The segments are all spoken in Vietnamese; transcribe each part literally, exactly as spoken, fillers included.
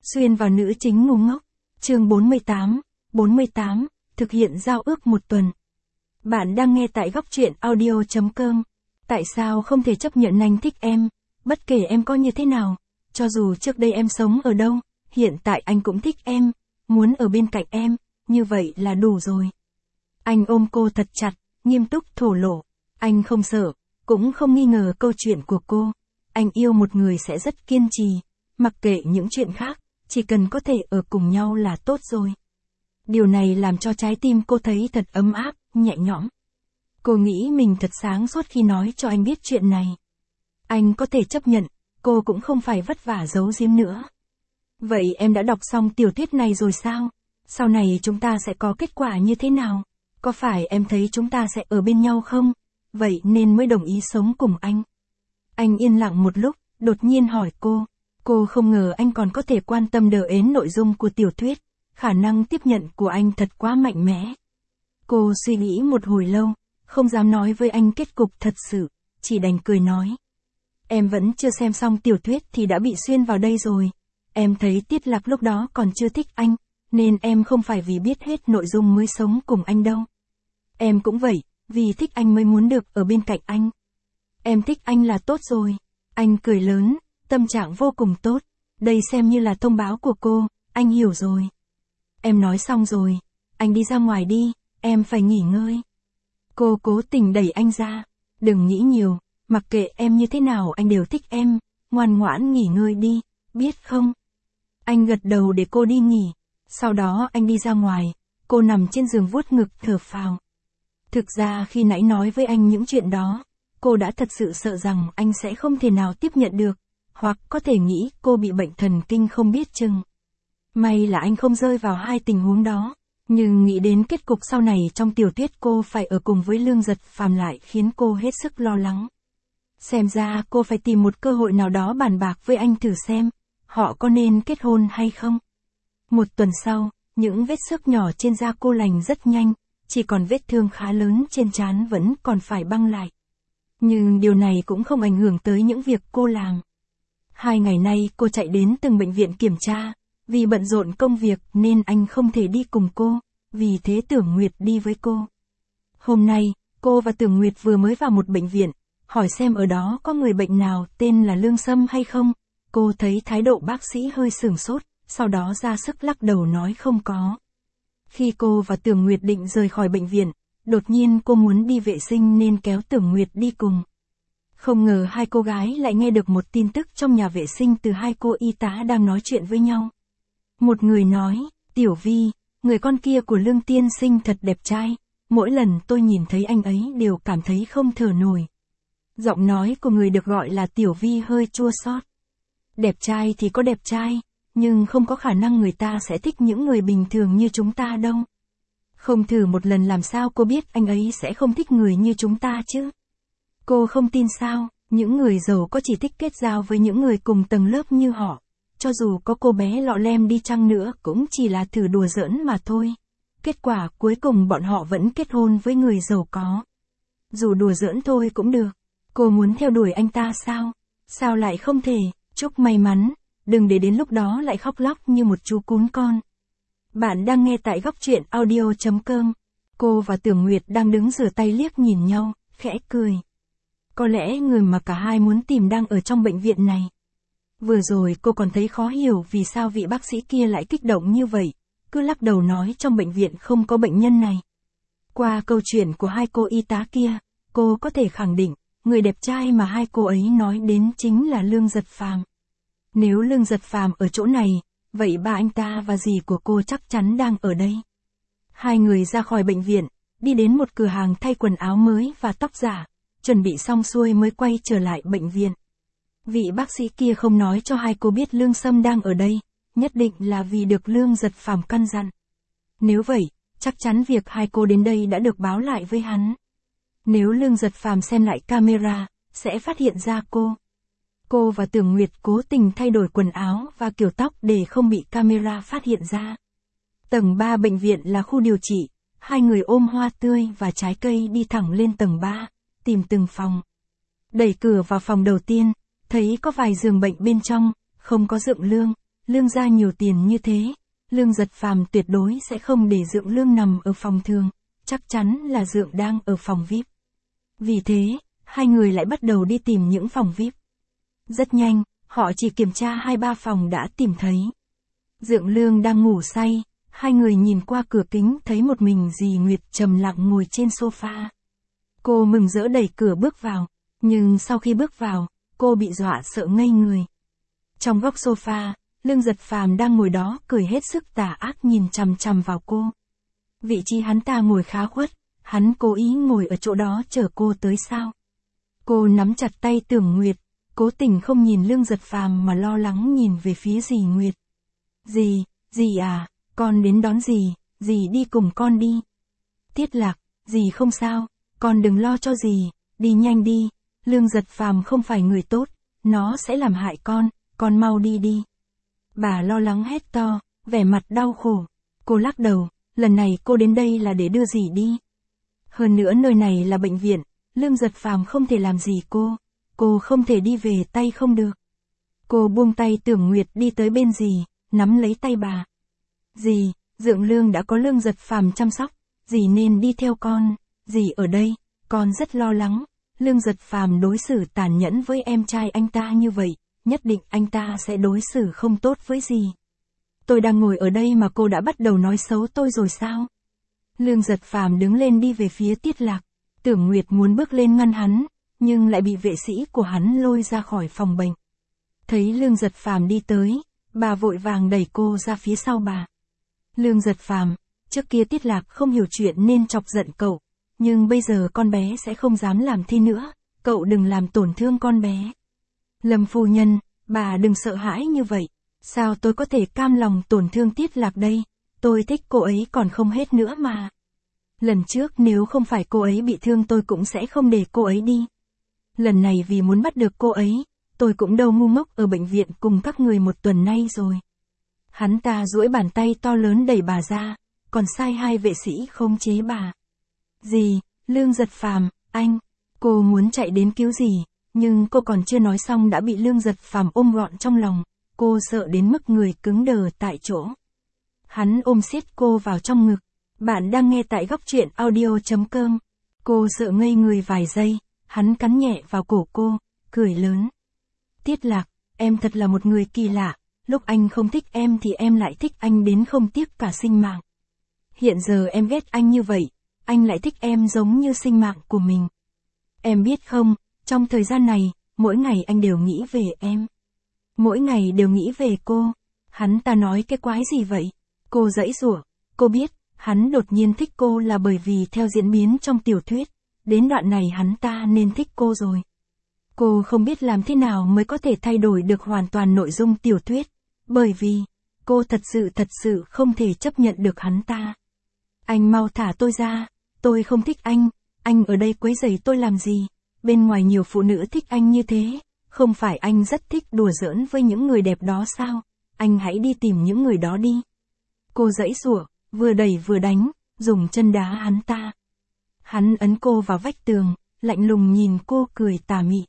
Xuyên vào nữ chính ngu ngốc. Chương bốn mươi tám, bốn mươi tám, thực hiện giao ước một tuần. Bạn đang nghe tại góc truyện audio chấm com. Tại sao không thể chấp nhận anh thích em, bất kể em có như thế nào, cho dù trước đây em sống ở đâu, hiện tại anh cũng thích em, muốn ở bên cạnh em, như vậy là đủ rồi. Anh ôm cô thật chặt, nghiêm túc thổ lộ. Anh không sợ, cũng không nghi ngờ câu chuyện của cô. Anh yêu một người sẽ rất kiên trì, mặc kệ những chuyện khác, chỉ cần có thể ở cùng nhau là tốt rồi. Điều này làm cho trái tim cô thấy thật ấm áp, nhẹ nhõm. Cô nghĩ mình thật sáng suốt khi nói cho anh biết chuyện này. Anh có thể chấp nhận, cô cũng không phải vất vả giấu giếm nữa. Vậy em đã đọc xong tiểu thuyết này rồi sao? Sau này chúng ta sẽ có kết quả như thế nào? Có phải em thấy chúng ta sẽ ở bên nhau không? Vậy nên mới đồng ý sống cùng anh. Anh yên lặng một lúc, đột nhiên hỏi cô. Cô không ngờ anh còn có thể quan tâm đờ ến nội dung của tiểu thuyết. Khả năng tiếp nhận của anh thật quá mạnh mẽ. Cô suy nghĩ một hồi lâu, không dám nói với anh kết cục thật sự, chỉ đành cười nói. Em vẫn chưa xem xong tiểu thuyết thì đã bị xuyên vào đây rồi. Em thấy Tiết Lạc lúc đó còn chưa thích anh, nên em không phải vì biết hết nội dung mới sống cùng anh đâu. Em cũng vậy, vì thích anh mới muốn được ở bên cạnh anh. Em thích anh là tốt rồi. Anh cười lớn, tâm trạng vô cùng tốt. Đây xem như là thông báo của cô, anh hiểu rồi. Em nói xong rồi, anh đi ra ngoài đi, em phải nghỉ ngơi. Cô cố tình đẩy anh ra. Đừng nghĩ nhiều, mặc kệ em như thế nào anh đều thích em, ngoan ngoãn nghỉ ngơi đi, biết không? Anh gật đầu để cô đi nghỉ. Sau đó anh đi ra ngoài, cô nằm trên giường vuốt ngực thở phào. Thực ra khi nãy nói với anh những chuyện đó, cô đã thật sự sợ rằng anh sẽ không thể nào tiếp nhận được, hoặc có thể nghĩ cô bị bệnh thần kinh không biết chừng. May là anh không rơi vào hai tình huống đó, nhưng nghĩ đến kết cục sau này trong tiểu thuyết cô phải ở cùng với Lương Giật Phàm lại khiến cô hết sức lo lắng. Xem ra cô phải tìm một cơ hội nào đó bàn bạc với anh thử xem, họ có nên kết hôn hay không. Một tuần sau, những vết xước nhỏ trên da cô lành rất nhanh, chỉ còn vết thương khá lớn trên trán vẫn còn phải băng lại. Nhưng điều này cũng không ảnh hưởng tới những việc cô làm. Hai ngày nay cô chạy đến từng bệnh viện kiểm tra, vì bận rộn công việc nên anh không thể đi cùng cô, vì thế Tưởng Nguyệt đi với cô. Hôm nay, cô và Tưởng Nguyệt vừa mới vào một bệnh viện, hỏi xem ở đó có người bệnh nào tên là Lương Sâm hay không. Cô thấy thái độ bác sĩ hơi sửng sốt, sau đó ra sức lắc đầu nói không có. Khi cô và Tưởng Nguyệt định rời khỏi bệnh viện, đột nhiên cô muốn đi vệ sinh nên kéo Tưởng Nguyệt đi cùng. Không ngờ hai cô gái lại nghe được một tin tức trong nhà vệ sinh từ hai cô y tá đang nói chuyện với nhau. Một người nói, Tiểu Vi, người con kia của Lương tiên sinh thật đẹp trai, mỗi lần tôi nhìn thấy anh ấy đều cảm thấy không thở nổi. Giọng nói của người được gọi là Tiểu Vi hơi chua xót. Đẹp trai thì có đẹp trai, nhưng không có khả năng người ta sẽ thích những người bình thường như chúng ta đâu. Không thử một lần làm sao cô biết anh ấy sẽ không thích người như chúng ta chứ? Cô không tin sao, những người giàu có chỉ thích kết giao với những người cùng tầng lớp như họ. Cho dù có cô bé lọ lem đi chăng nữa cũng chỉ là thử đùa giỡn mà thôi. Kết quả cuối cùng bọn họ vẫn kết hôn với người giàu có. Dù đùa giỡn thôi cũng được. Cô muốn theo đuổi anh ta sao? Sao lại không thể? Chúc may mắn, đừng để đến lúc đó lại khóc lóc như một chú cún con. Bạn đang nghe tại góc truyện audio chấm com. Cô và Tưởng Nguyệt đang đứng rửa tay liếc nhìn nhau, khẽ cười. Có lẽ người mà cả hai muốn tìm đang ở trong bệnh viện này. Vừa rồi cô còn thấy khó hiểu vì sao vị bác sĩ kia lại kích động như vậy, cứ lắc đầu nói trong bệnh viện không có bệnh nhân này. Qua câu chuyện của hai cô y tá kia, cô có thể khẳng định, người đẹp trai mà hai cô ấy nói đến chính là Lương Giật Phàm. Nếu Lương Giật Phàm ở chỗ này, vậy ba anh ta và dì của cô chắc chắn đang ở đây. Hai người ra khỏi bệnh viện, đi đến một cửa hàng thay quần áo mới và tóc giả, chuẩn bị xong xuôi mới quay trở lại bệnh viện. Vị bác sĩ kia không nói cho hai cô biết Lương Sâm đang ở đây, nhất định là vì được Lương Giật Phàm căn dặn. Nếu vậy, chắc chắn việc hai cô đến đây đã được báo lại với hắn. Nếu Lương Giật Phàm xem lại camera, sẽ phát hiện ra cô. Cô và Tưởng Nguyệt cố tình thay đổi quần áo và kiểu tóc để không bị camera phát hiện ra. Tầng ba bệnh viện là khu điều trị, hai người ôm hoa tươi và trái cây đi thẳng lên tầng ba, tìm từng phòng. Đẩy cửa vào phòng đầu tiên, thấy có vài giường bệnh bên trong, không có Dượng Lương, Lương gia nhiều tiền như thế, Lương Giật Phàm tuyệt đối sẽ không để Dượng Lương nằm ở phòng thường, chắc chắn là Dượng đang ở phòng vi ai pi. Vì thế, hai người lại bắt đầu đi tìm những phòng vi ai pi. Rất nhanh, họ chỉ kiểm tra hai ba phòng đã tìm thấy. Dượng Lương đang ngủ say, hai người nhìn qua cửa kính thấy một mình dì Nguyệt trầm lặng ngồi trên sofa. Cô mừng rỡ đẩy cửa bước vào, nhưng sau khi bước vào, cô bị dọa sợ ngây người. Trong góc sofa, Lương Giật Phàm đang ngồi đó cười hết sức tà ác nhìn chằm chằm vào cô. Vị trí hắn ta ngồi khá khuất, hắn cố ý ngồi ở chỗ đó chờ cô tới sao? Cô nắm chặt tay Tưởng Nguyệt, cố tình không nhìn Lương Giật Phàm mà lo lắng nhìn về phía dì Nguyệt. Dì, dì à, con đến đón dì, dì đi cùng con đi. Tiết Lạc, dì không sao, con đừng lo cho dì, đi nhanh đi, Lương Giật Phàm không phải người tốt, nó sẽ làm hại con, con mau đi đi. Bà lo lắng hét to, vẻ mặt đau khổ. Cô lắc đầu, lần này cô đến đây là để đưa dì đi. Hơn nữa nơi này là bệnh viện, Lương Giật Phàm không thể làm gì cô, cô không thể đi về tay không được. Cô buông tay Tưởng Nguyệt đi tới bên dì, nắm lấy tay bà. Dì, Dượng Lương đã có Lương Giật Phàm chăm sóc, dì nên đi theo con, dì ở đây, con rất lo lắng, Lương Giật Phàm đối xử tàn nhẫn với em trai anh ta như vậy, nhất định anh ta sẽ đối xử không tốt với dì. Tôi đang ngồi ở đây mà cô đã bắt đầu nói xấu tôi rồi sao? Lương Giật Phàm đứng lên đi về phía Tiết Lạc, Tưởng Nguyệt muốn bước lên ngăn hắn, nhưng lại bị vệ sĩ của hắn lôi ra khỏi phòng bệnh. Thấy Lương Giật Phàm đi tới, bà vội vàng đẩy cô ra phía sau bà. Lương Giật Phàm, trước kia Tiết Lạc không hiểu chuyện nên chọc giận cậu, nhưng bây giờ con bé sẽ không dám làm thế nữa, cậu đừng làm tổn thương con bé. Lâm phu nhân, bà đừng sợ hãi như vậy, sao tôi có thể cam lòng tổn thương Tiết Lạc đây, tôi thích cô ấy còn không hết nữa mà. Lần trước nếu không phải cô ấy bị thương tôi cũng sẽ không để cô ấy đi. Lần này vì muốn bắt được cô ấy, tôi cũng đâu ngu ngốc ở bệnh viện cùng các người một tuần nay rồi. Hắn ta duỗi bàn tay to lớn đẩy bà ra, còn sai hai vệ sĩ khống chế bà. Dì, Lương Giật Phàm, anh, cô muốn chạy đến cứu dì, nhưng cô còn chưa nói xong đã bị Lương Giật Phàm ôm gọn trong lòng, cô sợ đến mức người cứng đờ tại chỗ. Hắn ôm siết cô vào trong ngực. Bạn đang nghe tại góc truyện audio chấm com. Cô sợ ngây người vài giây, hắn cắn nhẹ vào cổ cô, cười lớn. Tiết Lạc, em thật là một người kỳ lạ, lúc anh không thích em thì em lại thích anh đến không tiếc cả sinh mạng. Hiện giờ em ghét anh như vậy, anh lại thích em giống như sinh mạng của mình. Em biết không, trong thời gian này, mỗi ngày anh đều nghĩ về em. Mỗi ngày đều nghĩ về cô. Hắn ta nói cái quái gì vậy? Cô giãy giụa, cô biết, hắn đột nhiên thích cô là bởi vì theo diễn biến trong tiểu thuyết, đến đoạn này hắn ta nên thích cô rồi. Cô không biết làm thế nào mới có thể thay đổi được hoàn toàn nội dung tiểu thuyết, bởi vì, cô thật sự thật sự không thể chấp nhận được hắn ta. Anh mau thả tôi ra, tôi không thích anh, anh ở đây quấy rầy tôi làm gì, bên ngoài nhiều phụ nữ thích anh như thế, không phải anh rất thích đùa giỡn với những người đẹp đó sao, anh hãy đi tìm những người đó đi. Cô giãy giụa, vừa đẩy vừa đánh, dùng chân đá hắn ta. Hắn ấn cô vào vách tường, lạnh lùng nhìn cô cười tà mị.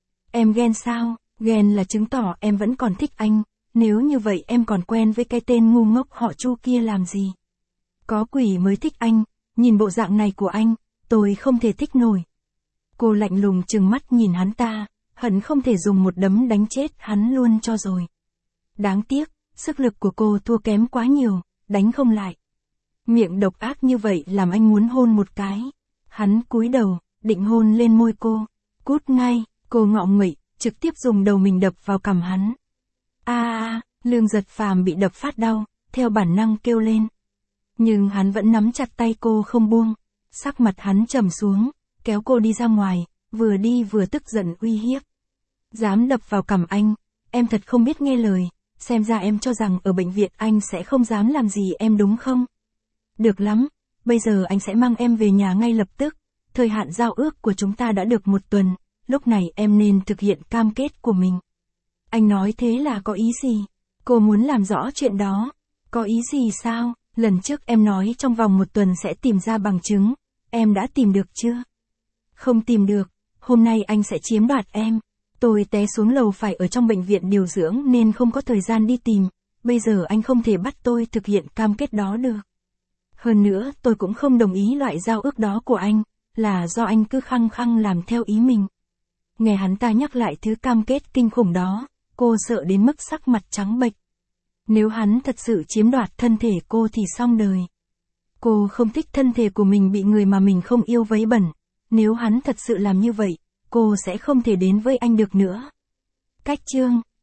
Em ghen sao? Ghen là chứng tỏ em vẫn còn thích anh, nếu như vậy em còn quen với cái tên ngu ngốc họ Chu kia làm gì? Có quỷ mới thích anh, nhìn bộ dạng này của anh, tôi không thể thích nổi. Cô lạnh lùng trừng mắt nhìn hắn ta, hận không thể dùng một đấm đánh chết hắn luôn cho rồi. Đáng tiếc, sức lực của cô thua kém quá nhiều, đánh không lại. Miệng độc ác như vậy làm anh muốn hôn một cái. Hắn cúi đầu, định hôn lên môi cô. Cút ngay, cô ngọ nguậy, trực tiếp dùng đầu mình đập vào cằm hắn. A a, Lương Giật Phàm bị đập phát đau, theo bản năng kêu lên. Nhưng hắn vẫn nắm chặt tay cô không buông. Sắc mặt hắn trầm xuống, kéo cô đi ra ngoài, vừa đi vừa tức giận uy hiếp. Dám đập vào cằm anh, em thật không biết nghe lời, xem ra em cho rằng ở bệnh viện anh sẽ không dám làm gì em đúng không? Được lắm, bây giờ anh sẽ mang em về nhà ngay lập tức, thời hạn giao ước của chúng ta đã được một tuần, lúc này em nên thực hiện cam kết của mình. Anh nói thế là có ý gì? Cô muốn làm rõ chuyện đó. Có ý gì sao? Lần trước em nói trong vòng một tuần sẽ tìm ra bằng chứng, em đã tìm được chưa? Không tìm được, hôm nay anh sẽ chiếm đoạt em. Tôi té xuống lầu phải ở trong bệnh viện điều dưỡng nên không có thời gian đi tìm, bây giờ anh không thể bắt tôi thực hiện cam kết đó được. Hơn nữa, tôi cũng không đồng ý loại giao ước đó của anh, là do anh cứ khăng khăng làm theo ý mình. Nghe hắn ta nhắc lại thứ cam kết kinh khủng đó, cô sợ đến mức sắc mặt trắng bệch. Nếu hắn thật sự chiếm đoạt thân thể cô thì xong đời. Cô không thích thân thể của mình bị người mà mình không yêu vấy bẩn. Nếu hắn thật sự làm như vậy, cô sẽ không thể đến với anh được nữa. Cách chương